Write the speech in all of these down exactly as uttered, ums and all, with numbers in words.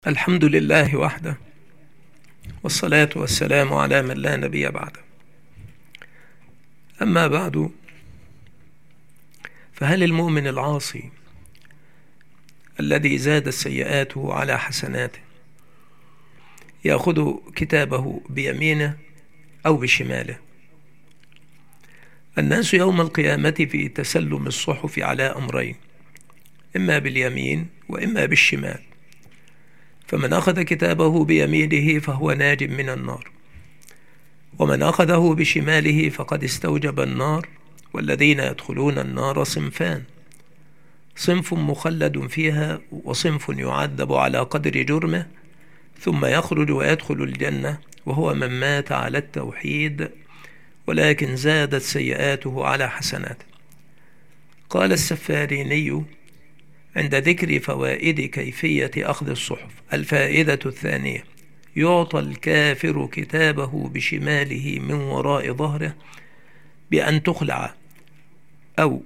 الحمد لله وحده، والصلاة والسلام على من لا نبي بعده. أما بعد، فهل المؤمن العاصي الذي زادت سيئاته على حسناته يأخذ كتابه بيمينه أو بشماله؟ الناس يوم القيامة في تسلم الصحف على أمرين، إما باليمين وإما بالشمال، فمن أخذ كتابه بيمينه فهو ناج من النار، ومن أخذه بشماله فقد استوجب النار. والذين يدخلون النار صنفان: صنف مخلد فيها، وصنف يعذب على قدر جرمه ثم يخرج ويدخل الجنة، وهو من مات على التوحيد ولكن زادت سيئاته على حسناته. قال السفاريني عند ذكر فوائد كيفية أخذ الصحف: الفائدة الثانية: يعطى الكافر كتابه بشماله من وراء ظهره بأن تخلع أو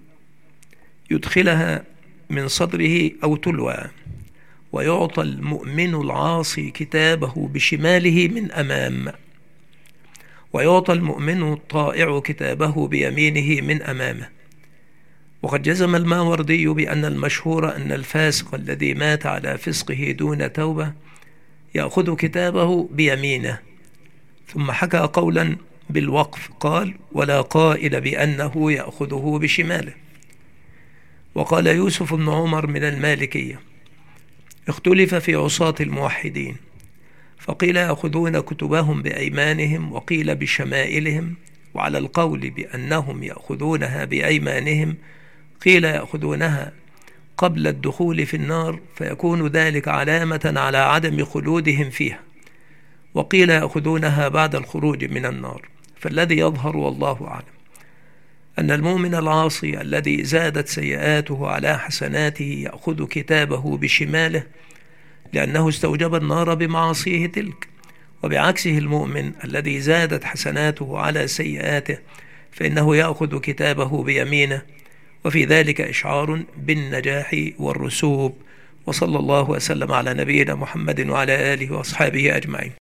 يدخلها من صدره أو تلوى، ويعطى المؤمن العاصي كتابه بشماله من أمام، ويعطى المؤمن الطائع كتابه بيمينه من أمامه. وقد جزم الماوردي بأن المشهور أن الفاسق الذي مات على فسقه دون توبة يأخذ كتابه بيمينه، ثم حكى قولا بالوقف قال: ولا قائل بأنه يأخذه بشماله. وقال يوسف بن عمر من المالكية: اختلف في عصاة الموحدين، فقيل يأخذون كتبهم بأيمانهم وقيل بشمائلهم، وعلى القول بأنهم يأخذونها بأيمانهم قيل يأخذونها قبل الدخول في النار فيكون ذلك علامة على عدم خلودهم فيها، وقيل يأخذونها بعد الخروج من النار. فالذي يظهر والله أعلم أن المؤمن العاصي الذي زادت سيئاته على حسناته يأخذ كتابه بشماله لأنه استوجب النار بمعاصيه تلك، وبعكسه المؤمن الذي زادت حسناته على سيئاته فإنه يأخذ كتابه بيمينه، وفي ذلك إشعار بالنجاح والرسوب. وصلى الله وسلم على نبينا محمد وعلى آله وأصحابه أجمعين.